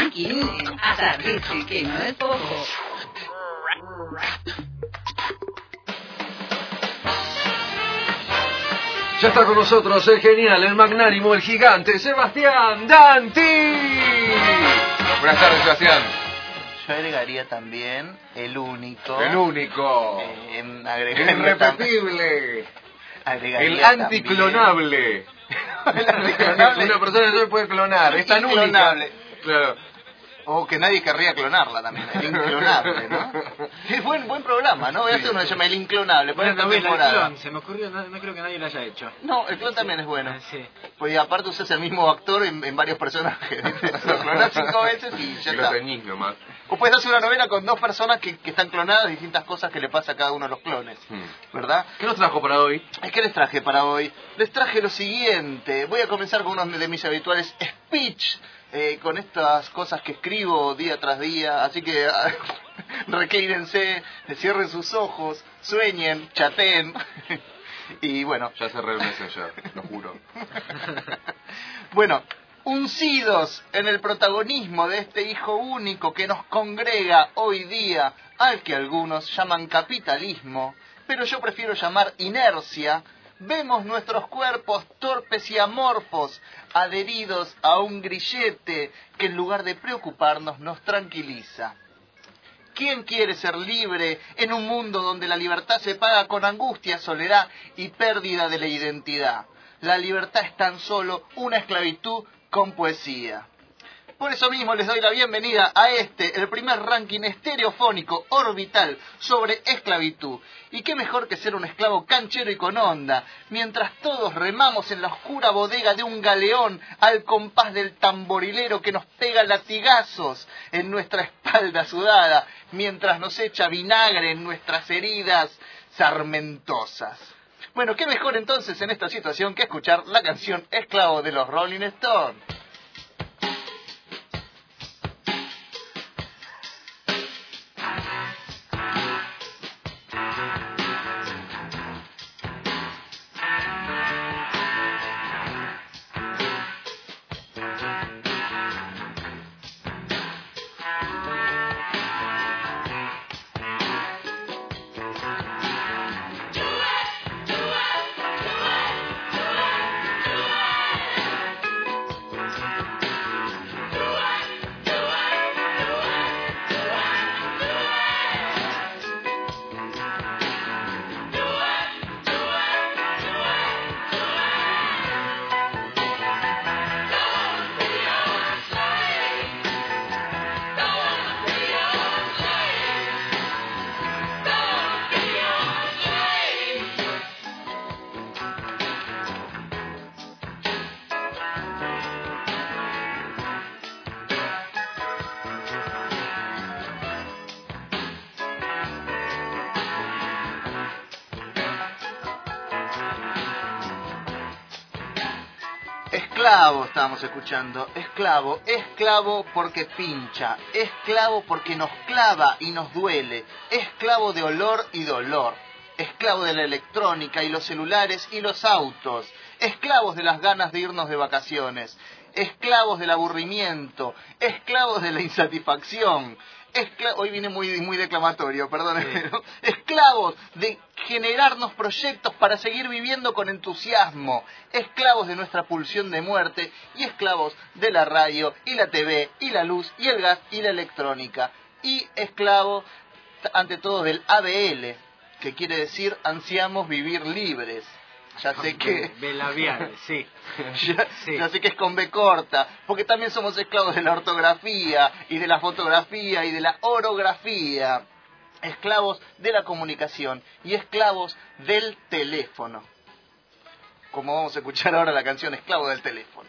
ranking en Atardecer, que no es poco. Ya está con nosotros el genial, el magnánimo, el gigante, Sebastián Danti. Buenas tardes, Sebastián. Yo agregaría también el único. El único. El irrepetible. El anticlonable. El anticlonable. Una persona no se puede clonar, es tan única. Claro. O que nadie querría clonarla también, el inclonable, ¿no? Es buen programa, ¿no? Voy a hacer uno que se llama El Inclonable, por esta temporada. Se me ocurrió, no creo que nadie lo haya hecho. No, el clon también es bueno. Sí. Pues aparte usas el mismo actor en varios personajes. Lo clonás 5 veces y ya está. Lo teñís nomás. O puedes hacer una novela con 2 personas que están clonadas, distintas cosas que le pasa a cada uno de los clones, ¿verdad? ¿Qué nos trajo para hoy? ¿Qué les traje para hoy? Les traje lo siguiente. Voy a comenzar con uno de mis habituales speech, con estas cosas que escribo día tras día, así que reclínense, cierren sus ojos, sueñen, chateen, y bueno. Ya cerré el Messenger, lo juro. Bueno, uncidos en el protagonismo de este hijo único que nos congrega hoy día, al que algunos llaman capitalismo, pero yo prefiero llamar inercia, vemos nuestros cuerpos torpes y amorfos, adheridos a un grillete que en lugar de preocuparnos nos tranquiliza. ¿Quién quiere ser libre en un mundo donde la libertad se paga con angustia, soledad y pérdida de la identidad? La libertad es tan solo una esclavitud con poesía. Por eso mismo les doy la bienvenida a el primer ranking estereofónico orbital sobre esclavitud. Y qué mejor que ser un esclavo canchero y con onda, mientras todos remamos en la oscura bodega de un galeón al compás del tamborilero que nos pega latigazos en nuestra espalda sudada, mientras nos echa vinagre en nuestras heridas sarmentosas. Bueno, qué mejor entonces en esta situación que escuchar la canción Esclavo de los Rolling Stones. Esclavo estábamos escuchando, esclavo porque pincha, esclavo porque nos clava y nos duele, esclavo de olor y dolor, esclavo de la electrónica y los celulares y los autos, esclavos de las ganas de irnos de vacaciones, esclavos del aburrimiento, esclavos de la insatisfacción, hoy viene muy declamatorio, perdónenme, sí. Esclavos de generarnos proyectos para seguir viviendo con entusiasmo, esclavos de nuestra pulsión de muerte y esclavos de la radio y la TV y la luz y el gas y la electrónica y esclavos ante todo del ABL, que quiere decir ansiamos vivir libres. Ya sé que... Belabiales, sí. Ya sé que es con B corta, porque también somos esclavos de la ortografía, y de la fotografía, y de la orografía. Esclavos de la comunicación, y esclavos del teléfono. Como vamos a escuchar ahora la canción Esclavo del teléfono.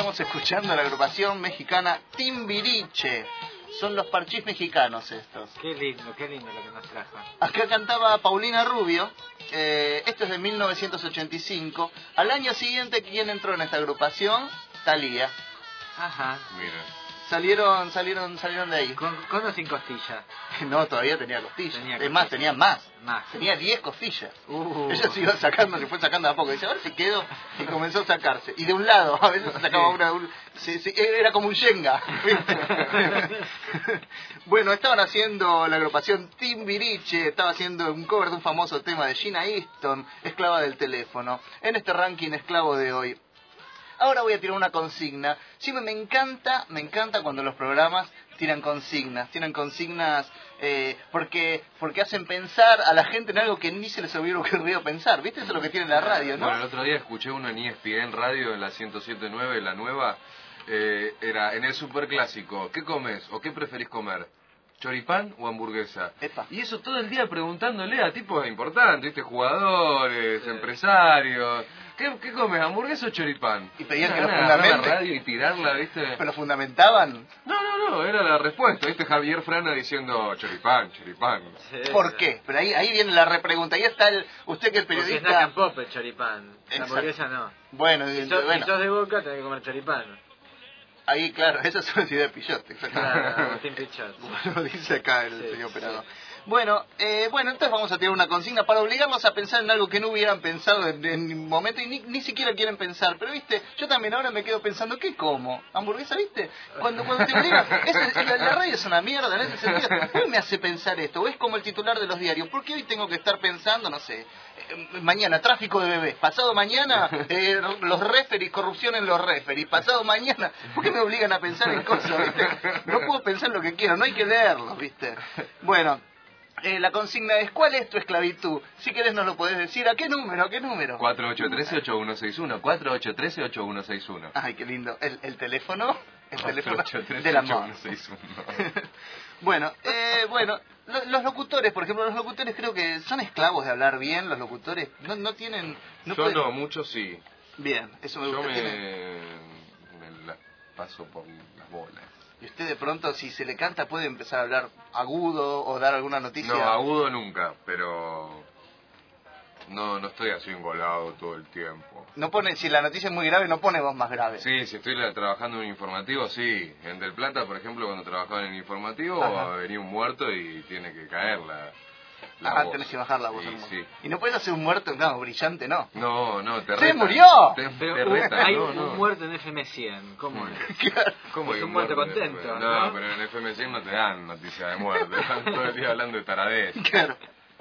estamos escuchando la agrupación mexicana Timbiriche. Son los parchís mexicanos estos. Qué lindo lo que nos trajo. Acá cantaba Paulina Rubio. Esto es de 1985. Al año siguiente, ¿quién entró en esta agrupación? Thalía. Ajá. Mira. Salieron de ahí. ¿Con o sin costilla? No, todavía tenía costillas. Tenía Es más, tenía más. Más. Tenía 10 costillas. Ella se iba sacando, se fue sacando a poco. Dice, ahora se quedó y comenzó a sacarse. Y de un lado, a veces se sacaba una. Era como un Shenga. Bueno, estaban haciendo la agrupación Timbiriche, estaba haciendo un cover de un famoso tema de Gina Easton, Esclava del teléfono, en este ranking esclavo de hoy. Ahora voy a tirar una consigna. Siempre me encanta cuando los programas tiran consignas porque hacen pensar a la gente en algo que ni se les hubiera ocurrido pensar. ¿Viste? Eso es lo que tiene la radio, ¿no? Bueno, el otro día escuché uno en ESPN Radio, en la 107.9, la nueva, era en el superclásico. ¿Qué comes o qué preferís comer? ¿Choripán o hamburguesa? Epa. Y eso todo el día preguntándole a tipos importantes, ¿viste? Jugadores, empresarios. ¿Qué comes, hamburguesa o choripán? Y pedían que lo agarrar fundamente. la radio y tirarla, ¿viste? ¿Pero lo fundamentaban? No, era la respuesta, ¿viste? Javier Frana diciendo choripán. Sí. ¿Por qué? Pero ahí viene la repregunta. Ahí está usted que es Porque es periodista. snack and pop el choripán. La Exacto. hamburguesa no. Bueno, Si sos bueno. de Boca, tenés que comer choripán. Ahí, claro, esa es una idea de Pillote. Claro, Agustín Pichot. Lo dice acá el Sí, señor operador. sí. Bueno, entonces vamos a tener una consigna para obligarlos a pensar en algo que no hubieran pensado en un momento y ni siquiera quieren pensar. Pero, ¿viste? Yo también ahora me quedo pensando, ¿qué como? ¿Hamburguesa, viste? Cuando te obligan, la radio es una mierda en ese sentido. ¿Qué me hace pensar esto? O es como el titular de los diarios. ¿Por qué hoy tengo que estar pensando, no sé, mañana tráfico de bebés, pasado mañana los referees, corrupción en los referees, pasado mañana? ¿Por qué me obligan a pensar en cosas, viste? No puedo pensar lo que quiero, no hay que leerlo, viste. Bueno. La consigna es, ¿cuál es tu esclavitud? Si querés nos lo podés decir. ¿A qué número? 4813-8161. 4813-8161. Ay, qué lindo. ¿El teléfono? El teléfono 4813-8161. del amor. Bueno, los locutores, por ejemplo, los locutores creo que son esclavos de hablar bien. Los locutores no tienen... Yo pueden... no, muchos sí. Bien, eso me Yo gusta. me las paso por las bolas. Y usted de pronto, si se le canta, puede empezar a hablar agudo o dar alguna noticia. No, agudo nunca, pero no estoy así engolado todo el tiempo. No pone, si la noticia es muy grave, no pone voz más grave. Sí, si estoy trabajando en un informativo, sí. En Del Plata, por ejemplo, cuando trabajaba en el informativo, Ajá. venía un muerto y tiene que caer la voz. Tenés que bajar la voz. Sí. Y no puedes hacer un muerto, no, brillante, no. No, te ¡Se retan. murió! Te Pero retan, hay no, un no. muerto en FM100. ¿Cómo es? Claro. ¿Cómo Es hay un muerto muerto? contento, No, ¿no? pero en FM100 no te dan noticias de muerte. Están todo el día hablando de taradez. Claro.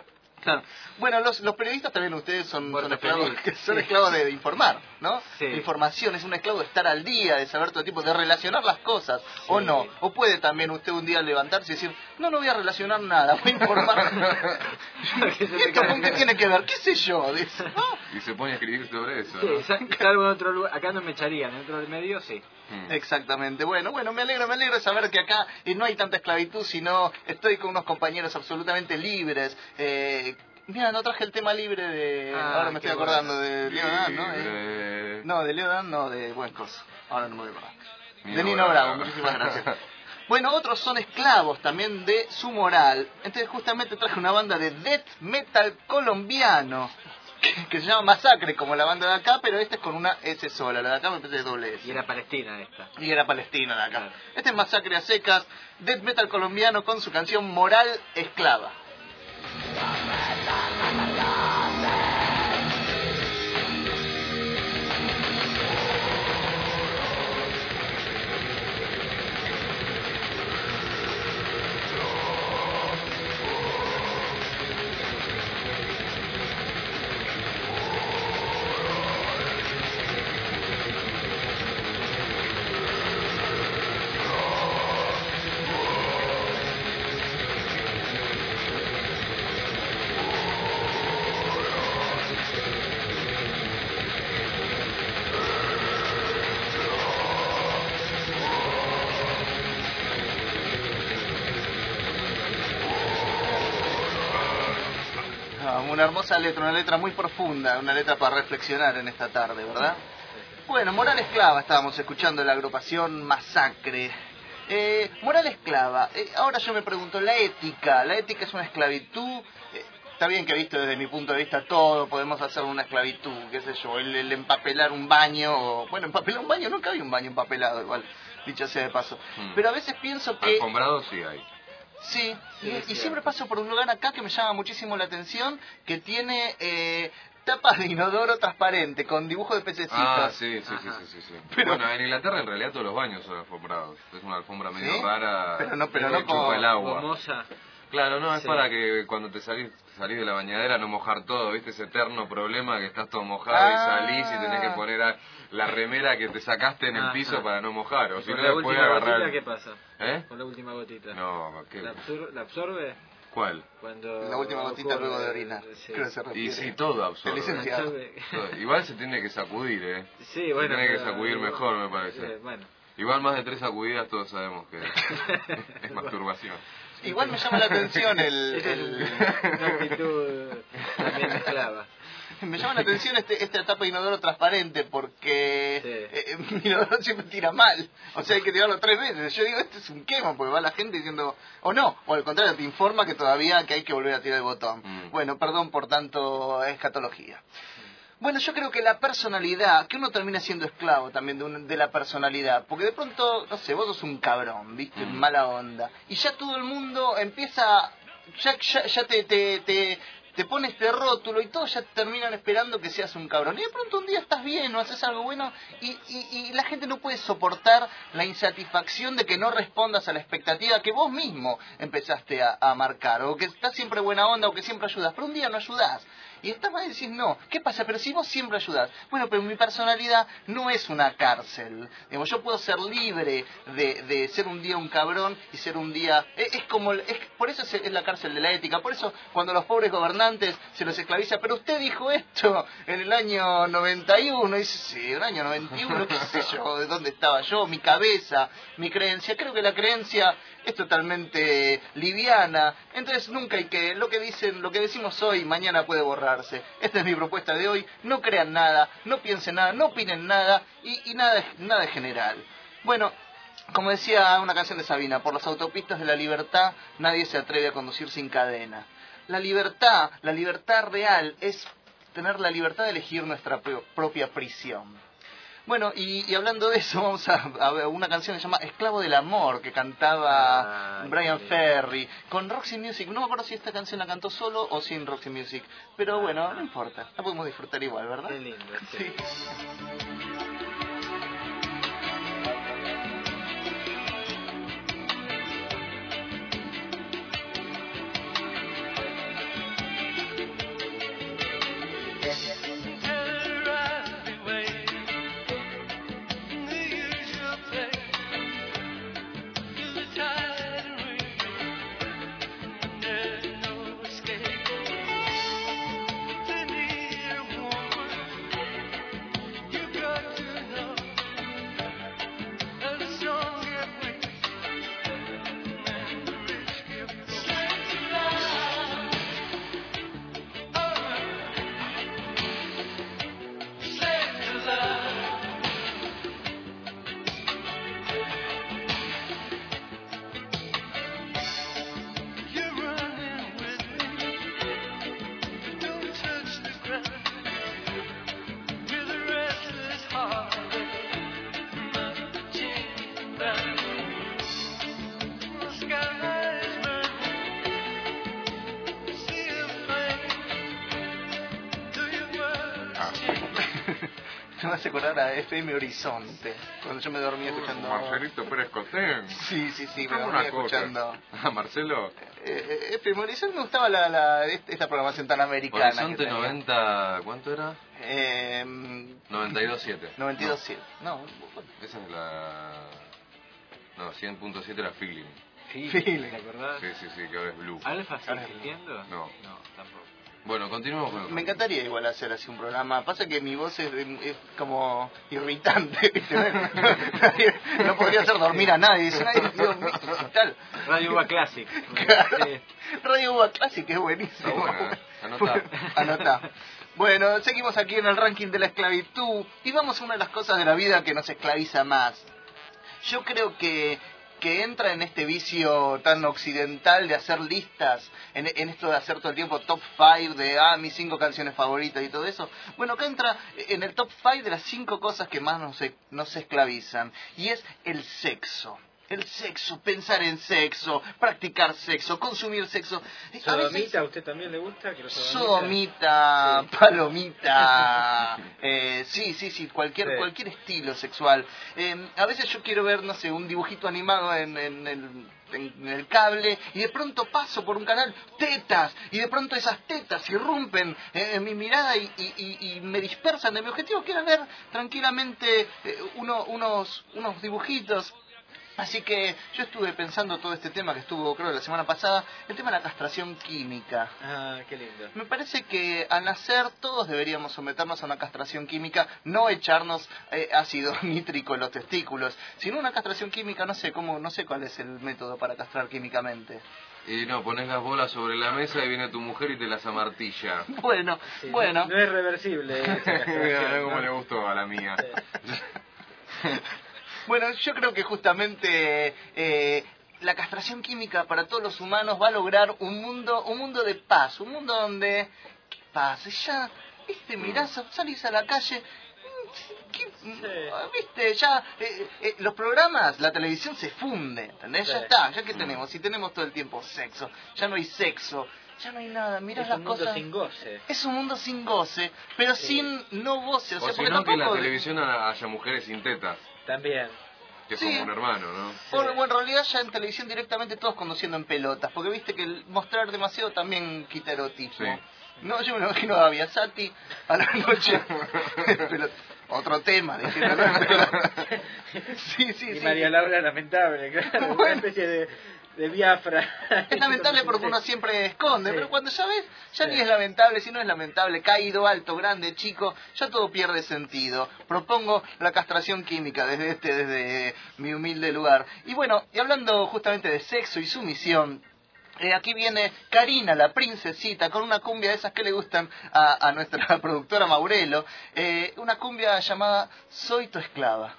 Bueno, los periodistas también, ustedes son esclavos, feliz. son esclavos de informar, ¿no? Sí. La información es un esclavo de estar al día, de saber todo tipo, de relacionar las cosas, o no. O puede también usted un día levantarse y decir, no voy a relacionar nada, voy a informar. ¿Y esto con qué tiene que ver? ¿Qué sé yo? Dice, ¿no? Y se pone a escribir sobre eso, Sí, ¿no? salvo en otro lugar. Acá no me echarían, en otro medio sí. Exactamente. Bueno, me alegro de saber que acá no hay tanta esclavitud, sino estoy con unos compañeros absolutamente libres. Mira, no traje el tema libre de... ahora me estoy acordando de Leo Dan, ¿no? No, de Leo Dan, no, de buen cosa. Ahora no me voy a acordar. De Nino Bravo, muchísimas gracias. Bueno, otros son esclavos también de su moral. Entonces justamente traje una banda de death metal colombiano que se llama Masacre, como la banda de acá, pero esta es con una S sola. La de acá me parece de doble S. Y era Palestina esta. Y era Palestina de acá. Claro. Este es Masacre a secas, death metal colombiano con su canción Moral Esclava. Una hermosa letra, una letra muy profunda, una letra para reflexionar en esta tarde, ¿verdad? Bueno, Moral Esclava estábamos escuchando, la agrupación Masacre. Moral Esclava, ahora yo me pregunto, la ética es una esclavitud. Está bien que visto desde mi punto de vista todo, podemos hacer una esclavitud, qué sé yo, el empapelar un baño, bueno, empapelar un baño, nunca había un baño empapelado igual, dicho sea de paso. Pero a veces pienso que... Alfombrado sí hay. Sí, y siempre paso por un lugar acá que me llama muchísimo la atención, que tiene tapas de inodoro transparente, con dibujo de pececitos. Ah, sí. Pero... Bueno, en Inglaterra en realidad todos los baños son alfombrados. Es una alfombra medio ¿Sí? rara. Pero no que con... chupa el agua. Gomosa. Claro, no, es Sí. para que cuando te salís de la bañadera no mojar todo, ¿viste? Ese eterno problema que estás todo mojado y salís y tenés que poner la remera que te sacaste en el piso para no mojar. O si no, ¿Con la después última agarrar... gotita qué pasa? ¿Eh? Con la última gotita. No, ¿qué? ¿La absorbe? ¿Cuál? Cuando La última gotita ocurre, luego de orinar. sí. Creo que se refiere. Y sí, todo absorbe. El licenciado. Absorbe. Todo. Igual se tiene que sacudir, ¿eh? Sí, bueno. Se tiene que pero- sacudir mejor, me parece. Bueno. Igual más de 3 sacudidas todos sabemos que es masturbación. Igual me llama la atención Esa es una actitud también esclava. me llama la atención esta tapa de inodoro transparente porque mi inodoro siempre tira mal, o sea hay que tirarlo 3 veces. Yo digo, esto es un quema, porque va la gente diciendo, o no, o al contrario, te informa que todavía que hay que volver a tirar el botón. Bueno, perdón por tanto escatología. Bueno, yo creo que la personalidad, que uno termina siendo esclavo también de la personalidad, porque de pronto, no sé, vos sos un cabrón, ¿viste? Mala onda. Y ya todo el mundo empieza, ya te pone este rótulo y todos ya terminan esperando que seas un cabrón. Y de pronto un día estás bien o haces algo bueno y la gente no puede soportar la insatisfacción de que no respondas a la expectativa que vos mismo empezaste a marcar, o que estás siempre buena onda o que siempre ayudas, pero un día no ayudás. Y estás mal y decís, no, ¿qué pasa? Pero si vos siempre ayudás. Bueno, pero mi personalidad no es una cárcel. Digamos, yo puedo ser libre de ser un día un cabrón y ser un día... por eso es la cárcel de la ética. Por eso cuando los pobres gobernantes se los esclaviza, pero usted dijo esto en el año 91. Y dice, sí, en el año 91, qué sé yo, de dónde estaba yo, mi cabeza, mi creencia. Creo que la creencia es totalmente liviana. Entonces nunca hay que... Lo que decimos hoy, mañana puede borrar. Esta es mi propuesta de hoy. No crean nada, no piensen nada, no opinen nada y nada es general. Bueno, como decía una canción de Sabina, por las autopistas de la libertad nadie se atreve a conducir sin cadena. La libertad real es tener la libertad de elegir nuestra propia prisión. Bueno, y hablando de eso, vamos a ver una canción que se llama Esclavo del Amor, que cantaba Brian Ferry, con Roxy Music. No me acuerdo si esta canción la cantó solo o sin Roxy Music, pero bueno, no importa, la podemos disfrutar igual, ¿verdad? Qué lindo. Sí. Me hace acordar a FM Horizonte, cuando yo me dormía escuchando... Marcelito Pérez Cotén. Sí, me Como dormía una cosa. escuchando... Ah, Marcelo. FM Horizonte, me gustaba esta programación tan americana. Horizonte que tenía. 90, ¿cuánto era? 92.7. 92.7. No, Esa es la... No, 100.7 era Feeling. Feeling. ¿Te acordás? Sí, que ahora es Blue. ¿Alfa sigue Ahora es existiendo? No. No, tampoco. Bueno, continuemos con el... me encantaría igual hacer así un programa. Pasa que mi voz es como irritante, ¿viste? No podría hacer dormir a nadie. Dice, "Ay, Dios mío", tal. Radio Uva Classic. Claro. Sí. Radio Uva Classic es buenísimo. Está buena, Anotá. Anotá. Bueno, seguimos aquí en el ranking de la esclavitud y vamos a una de las cosas de la vida que nos esclaviza más. Yo creo que entra en este vicio tan occidental de hacer listas, en esto de hacer todo el tiempo top 5 de mis 5 canciones favoritas y todo eso. Bueno, que entra en el top 5 de las 5 cosas que más nos esclavizan, y es el sexo. El sexo, pensar en sexo, practicar sexo, consumir sexo. ¿Sodomita a usted también le gusta? Sodomita, sí. Palomita, sí, cualquier estilo sexual. A veces yo quiero ver, no sé, un dibujito animado en el cable, y de pronto paso por un canal, tetas, y de pronto esas tetas irrumpen en mi mirada y me dispersan de mi objetivo, que era ver tranquilamente unos dibujitos. Así que yo estuve pensando todo este tema que estuvo, creo, la semana pasada, el tema de la castración química. Ah, qué lindo. Me parece que al nacer todos deberíamos someternos a una castración química, no echarnos ácido nítrico en los testículos, sino una castración química, no sé cuál es el método para castrar químicamente. Y no, pones las bolas sobre la mesa y viene tu mujer y te las amartilla. Bueno. No es reversible. Mira cómo le gustó a la mía. Sí. Bueno, yo creo que justamente la castración química para todos los humanos va a lograr un mundo de paz, un mundo donde paz. Ya, viste, mirás, salís a la calle, viste, ya los programas, la televisión se funde, ¿entendés? Sí. Ya está, ya que tenemos, si tenemos todo el tiempo sexo, ya no hay sexo. Ya no hay nada, mirás las cosas. Es un mundo sin goce. Es un mundo sin goce, pero sin no goce. O sea, si no, que en la televisión haya mujeres sin tetas. También. Que es como un hermano, ¿no? Bueno, en realidad ya en televisión directamente todos conduciendo en pelotas, porque viste que el mostrar demasiado también quita erotismo. Sí. No, yo me lo imagino a Biasati a la noche. Otro tema, diciendo. Sí. Y María Laura, lamentable, claro. Bueno. Una especie de Biafra. Es lamentable porque uno siempre esconde, sí. Pero cuando ya ves, ya sí. Ni es lamentable, si no es lamentable, caído, alto, grande, chico, ya todo pierde sentido. Propongo la castración química desde mi humilde lugar. Y bueno, y hablando justamente de sexo y sumisión, aquí viene Karina, la princesita, con una cumbia de esas que le gustan a nuestra productora Maurelo, una cumbia llamada Soy tu esclava.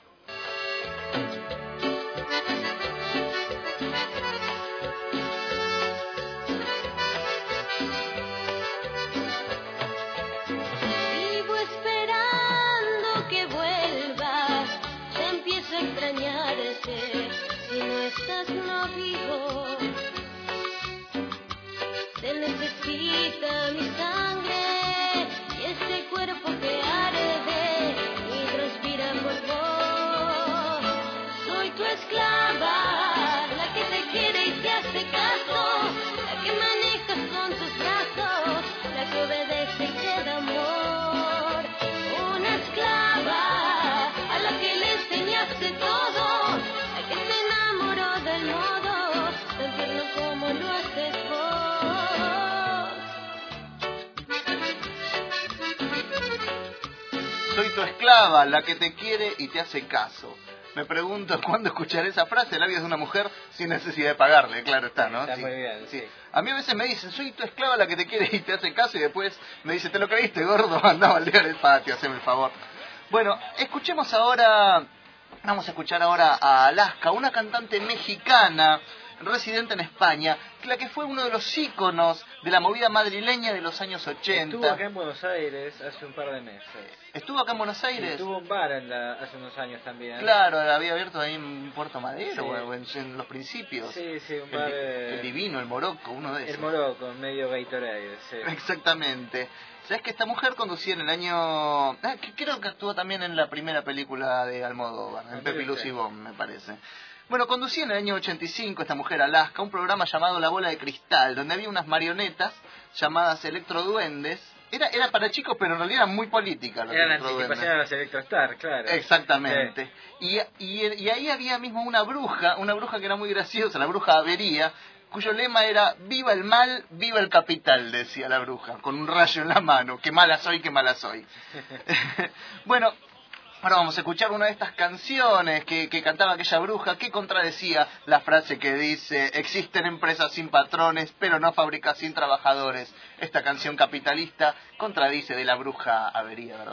Vivo esperando que vuelvas, ya empiezo a extrañarte, si no estás no vivo. Te necesita mi sangre y este cuerpo que arde y transpira por vos. Soy tu esclava, la que te quiere y te hace caso, la que manejas con tus brazos, la que obedece y te da amor. Una esclava a la que le enseñaste todo, la que se enamoró del modo tan tierno como lo haces vos. Soy tu esclava, la que te quiere y te hace caso. Me pregunto cuándo escucharé esa frase, labios de una mujer sin necesidad de pagarle, claro está, ¿no? Está muy bien, sí. A mí a veces me dicen, soy tu esclava, la que te quiere y te hace caso, y después me dice, ¿te lo creíste, gordo? Andá a baldear el patio, haceme el favor. Bueno, vamos a escuchar ahora a Alaska, una cantante mexicana residente en España, la que fue uno de los íconos de la movida madrileña de los años 80. Estuvo acá en Buenos Aires hace un par de meses. ¿Estuvo acá en Buenos Aires? Sí, tuvo un bar hace unos años también. Claro, había abierto ahí en Puerto Madero, sí. en los principios. Sí, un bar... El Divino, el Morocco, uno de esos. El Morocco, medio Gatorade, sí. Exactamente. ¿Sabes que esta mujer conducía en el año... creo que actuó también en la primera película de Almodóvar, en Pepi Luz y Bon, me parece. Bueno, conducía en el año 85 esta mujer, Alaska, un programa llamado La Bola de Cristal, donde había unas marionetas llamadas electroduendes. Era para chicos, pero en realidad eran muy políticas las electroduendes. electroduendes. Eran la anticipación a las Electrostar, claro. Exactamente. Sí. Y ahí había mismo una bruja que era muy graciosa, la bruja Avería, cuyo lema era «Viva el mal, viva el capital», decía la bruja, con un rayo en la mano. «Qué mala soy, qué mala soy». Bueno, Ahora vamos a escuchar una de estas canciones que cantaba aquella bruja que contradecía la frase que dice: existen empresas sin patrones, pero no fábricas sin trabajadores. Esta canción capitalista contradice de la bruja Avería, ¿verdad?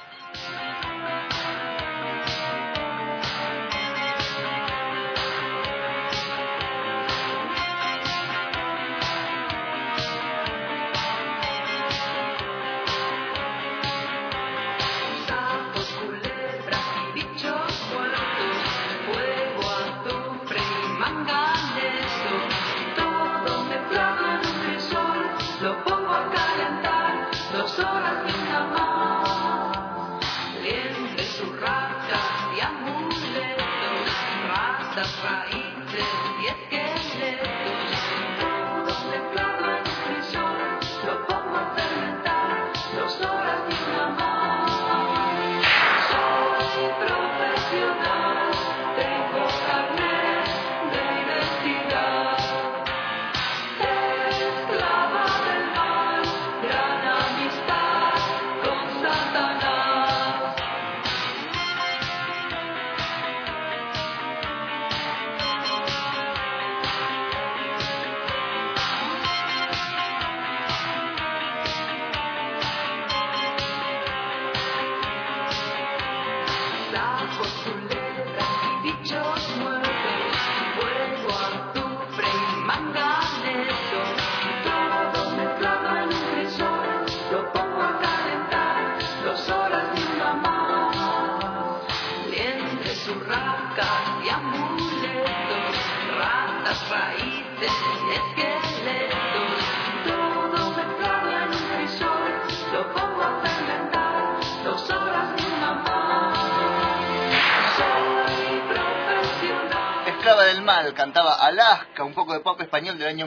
Del mal, cantaba Alaska, un poco de pop español del año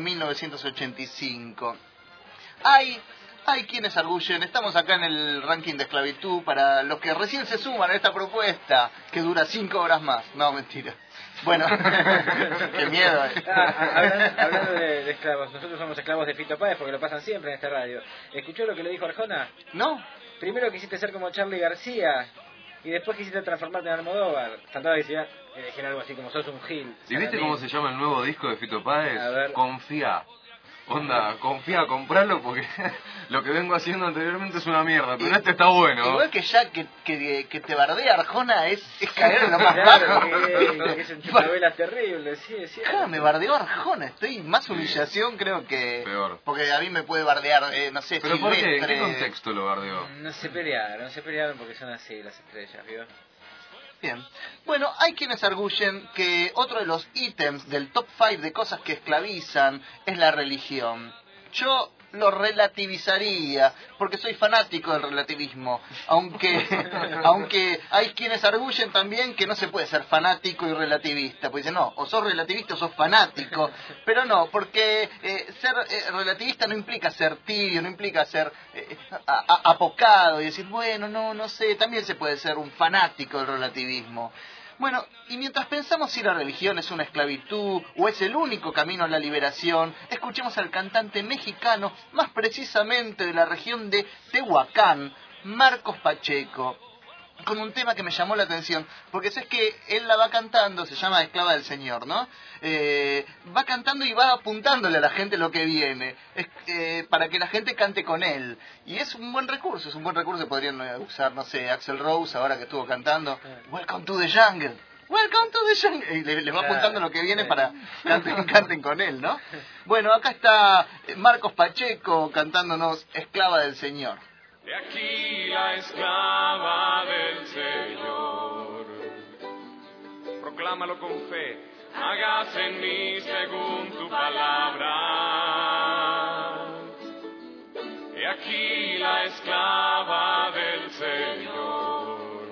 1985. Hay quienes arguyen, estamos acá en el ranking de esclavitud para los que recién se suman a esta propuesta, que dura 5 horas más. No, mentira. Bueno, qué miedo. Hablando de esclavos, nosotros somos esclavos de Fito Páez porque lo pasan siempre en esta radio. ¿Escuchó lo que le dijo Arjona? No. Primero quisiste ser como Charly García y después quisiste transformarte en Almodóvar. Faltaba decir algo así como sos un gil. ¿Y viste cómo se llama el nuevo disco de Fito Páez? A ver. Confía. Onda, confía, compralo porque lo que vengo haciendo anteriormente es una mierda, pero este está bueno. Igual que ya que te bardea Arjona es caer en lo más bajo. Que es un chutavelas terrible, sí, es cierto. Claro, me bardeó Arjona, estoy más humillación creo que... Peor. Porque a mí me puede bardear, no sé, ¿Pero por qué? Silvestre. ¿En qué contexto lo bardeó? No se pelearon porque son así las estrellas, ¿vio? Bien. Bueno, hay quienes arguyen que otro de los ítems del top 5 de cosas que esclavizan es la religión. Yo lo relativizaría, porque soy fanático del relativismo, aunque hay quienes arguyen también que no se puede ser fanático y relativista, pues dicen, no, o sos relativista o sos fanático, pero no, porque ser relativista no implica ser tibio, no implica ser apocado y decir, bueno, no sé, también se puede ser un fanático del relativismo. Bueno, y mientras pensamos si la religión es una esclavitud o es el único camino a la liberación, escuchemos al cantante mexicano, más precisamente de la región de Tehuacán, Marcos Pacheco, con un tema que me llamó la atención, porque es que él la va cantando, se llama Esclava del Señor, ¿no? Va cantando y va apuntándole a la gente lo que viene, para que la gente cante con él. Y es un buen recurso que podrían usar, no sé, Axl Rose, ahora que estuvo cantando, Welcome to the Jungle. Welcome to the Jungle. Y le va apuntando lo que viene para que canten con él, ¿no? Bueno, acá está Marcos Pacheco cantándonos Esclava del Señor. He aquí la esclava del Señor. Proclámalo con fe. Hágase en mí según tu palabra. He aquí la esclava del Señor.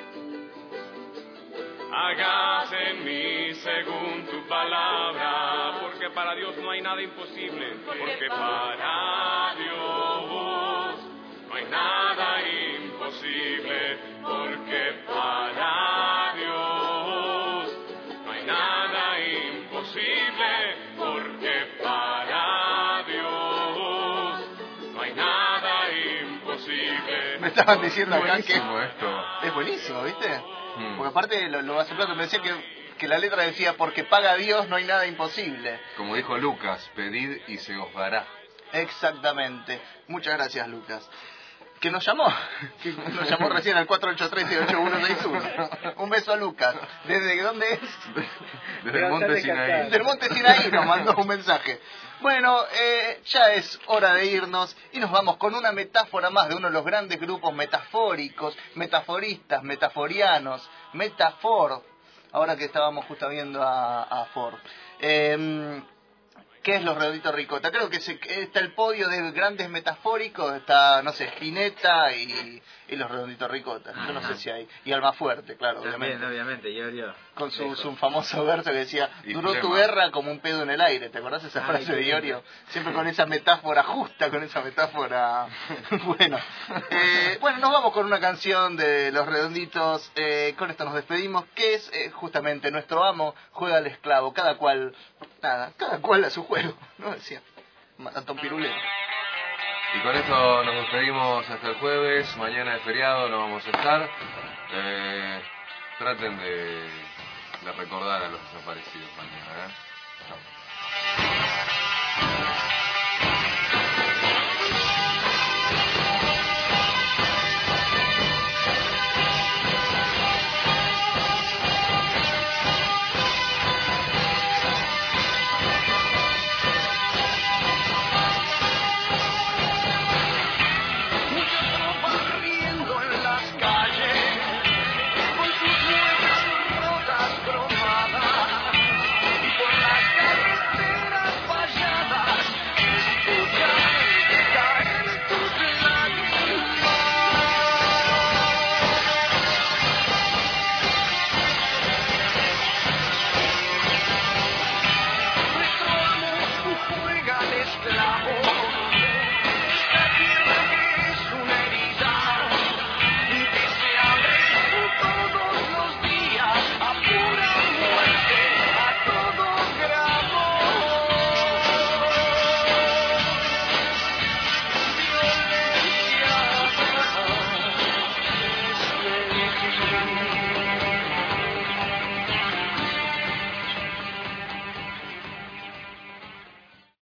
Hágase en mí según tu palabra. Porque para Dios no hay nada imposible. Porque para Dios no hay nada imposible, porque para Dios no hay nada imposible, porque para Dios no hay nada imposible. Me estaban diciendo acá que Buenísimo esto. es buenísimo, ¿viste? Porque aparte lo hace plato, me decía que la letra decía, porque paga Dios no hay nada imposible. Como dijo Lucas, pedid y se os dará. Exactamente. Muchas gracias, Lucas. Que nos llamó recién al 483-8161. Un beso a Lucas. ¿Desde dónde es? Desde el Monte Sinaí. Del Monte Sinaí nos mandó un mensaje. Bueno, ya es hora de irnos y nos vamos con una metáfora más de uno de los grandes grupos metafóricos, metaforistas, metaforianos, Metafor. Ahora que estábamos justo viendo a Ford. ¿Qué es Los Redonditos Ricota? Creo que está el podio de grandes metafóricos, está, no sé, Spinetta y Los Redonditos Ricota. Yo no sé si hay. Y Almafuerte, claro, También, obviamente, Iorio. Con su famoso verso que decía, Y duró tu Flema. guerra como un pedo en el aire. ¿Te acordás esa frase de Iorio? Siempre con esa metáfora justa, con esa metáfora... bueno, nos vamos con una canción de Los Redonditos. Con esto nos despedimos, que es justamente Nuestro amo juega al esclavo. Cada cual a su juego, ¿no? Decía Antón Pirulero. Y con esto nos despedimos hasta el jueves. Mañana es feriado, no vamos a estar. Traten de recordar a los desaparecidos mañana, ¿eh? Chao.